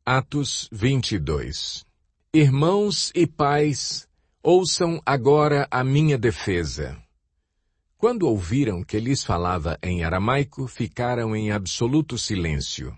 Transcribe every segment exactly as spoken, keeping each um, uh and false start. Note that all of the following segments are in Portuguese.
Atos vinte e dois. Irmãos e pais, ouçam agora a minha defesa. Quando ouviram que lhes falava em aramaico, ficaram em absoluto silêncio.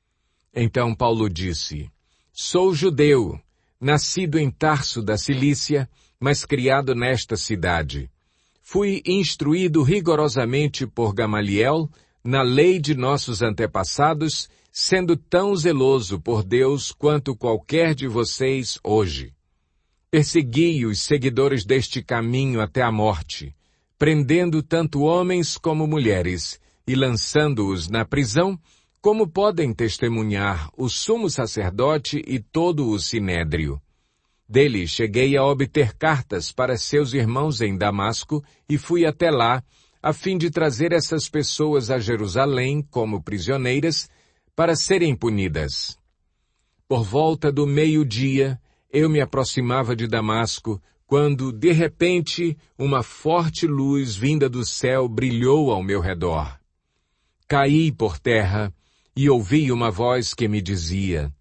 Então Paulo disse, sou judeu, nascido em Tarso da Cilícia, mas criado nesta cidade. Fui instruído rigorosamente por Gamaliel, na lei de nossos antepassados, sendo tão zeloso por Deus quanto qualquer de vocês hoje. Persegui os seguidores deste caminho até a morte, prendendo tanto homens como mulheres, e lançando-os na prisão, como podem testemunhar o sumo sacerdote e todo o sinédrio. Dele cheguei a obter cartas para seus irmãos em Damasco, e fui até lá, a fim de trazer essas pessoas a Jerusalém como prisioneiras, para serem punidas. Por volta do meio-dia, eu me aproximava de Damasco, quando, de repente, uma forte luz vinda do céu brilhou ao meu redor. Caí por terra e ouvi uma voz que me dizia,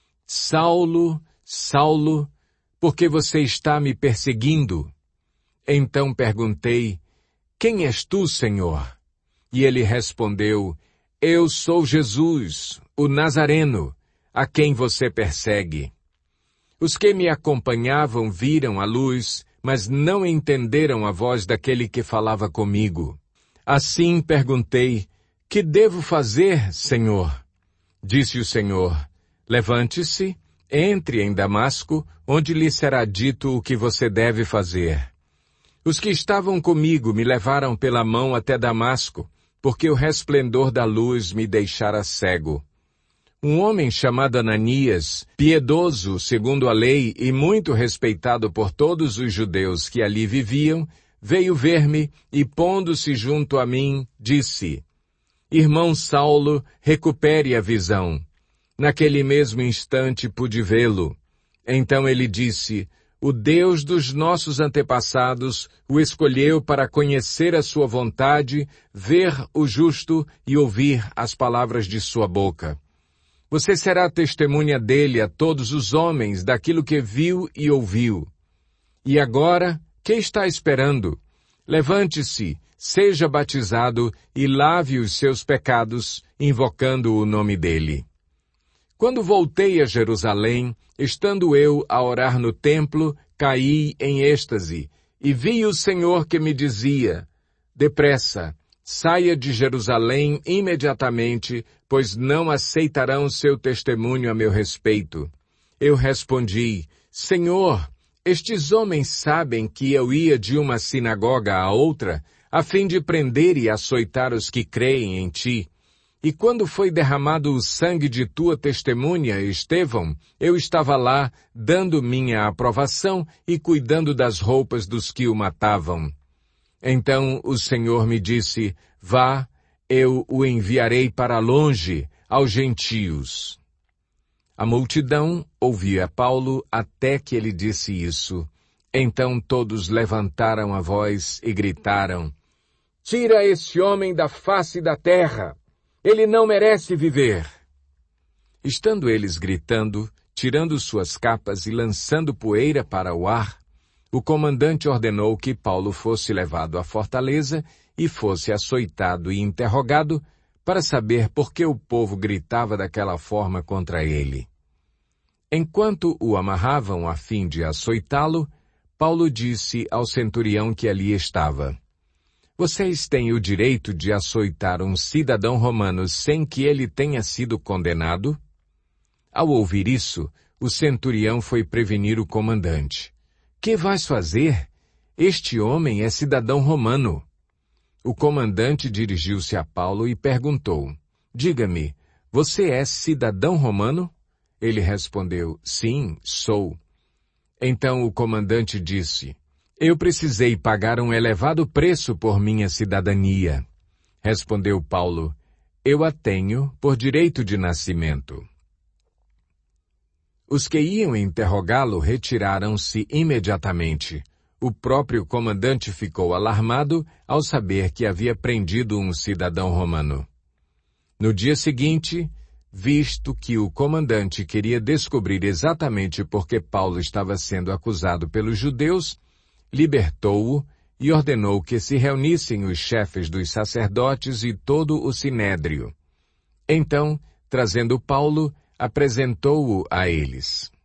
Saulo, Saulo, por que você está me perseguindo? Então perguntei, quem és tu, Senhor? E ele respondeu, eu sou Jesus, o Nazareno, a quem você persegue. Os que me acompanhavam viram a luz, mas não entenderam a voz daquele que falava comigo. Assim perguntei, que devo fazer, Senhor? Disse o Senhor, levante-se, entre em Damasco, onde lhe será dito o que você deve fazer. Os que estavam comigo me levaram pela mão até Damasco, porque o resplendor da luz me deixara cego. Um homem chamado Ananias, piedoso segundo a lei e muito respeitado por todos os judeus que ali viviam, veio ver-me e, pondo-se junto a mim, disse, Irmão Saulo, recupere a visão. Naquele mesmo instante pude vê-lo. Então ele disse, o Deus dos nossos antepassados o escolheu para conhecer a sua vontade, ver o justo e ouvir as palavras de sua boca. Você será testemunha dele a todos os homens daquilo que viu e ouviu. E agora, que está esperando? Levante-se, seja batizado e lave os seus pecados, invocando o nome dele. Quando voltei a Jerusalém, estando eu a orar no templo, caí em êxtase, e vi o Senhor que me dizia, depressa, saia de Jerusalém imediatamente, pois não aceitarão seu testemunho a meu respeito. Eu respondi, Senhor, estes homens sabem que eu ia de uma sinagoga a outra, a fim de prender e açoitar os que creem em ti. E quando foi derramado o sangue de tua testemunha, Estevão, eu estava lá, dando minha aprovação e cuidando das roupas dos que o matavam. Então o Senhor me disse, vá, eu o enviarei para longe, aos gentios. A multidão ouvia Paulo até que ele disse isso. Então todos levantaram a voz e gritaram, tira esse homem da face da terra! Ele não merece viver. Estando eles gritando, tirando suas capas e lançando poeira para o ar, o comandante ordenou que Paulo fosse levado à fortaleza e fosse açoitado e interrogado para saber por que o povo gritava daquela forma contra ele. Enquanto o amarravam a fim de açoitá-lo, Paulo disse ao centurião que ali estava, vocês têm o direito de açoitar um cidadão romano sem que ele tenha sido condenado? Ao ouvir isso, o centurião foi prevenir o comandante. Que vais fazer? Este homem é cidadão romano. O comandante dirigiu-se a Paulo e perguntou, diga-me, você é cidadão romano? Ele respondeu, sim, sou. Então o comandante disse, eu precisei pagar um elevado preço por minha cidadania. Respondeu Paulo, eu a tenho por direito de nascimento. Os que iam interrogá-lo retiraram-se imediatamente. O próprio comandante ficou alarmado ao saber que havia prendido um cidadão romano. No dia seguinte, visto que o comandante queria descobrir exatamente por que Paulo estava sendo acusado pelos judeus, libertou-o e ordenou que se reunissem os chefes dos sacerdotes e todo o sinédrio. Então, trazendo Paulo, apresentou-o a eles.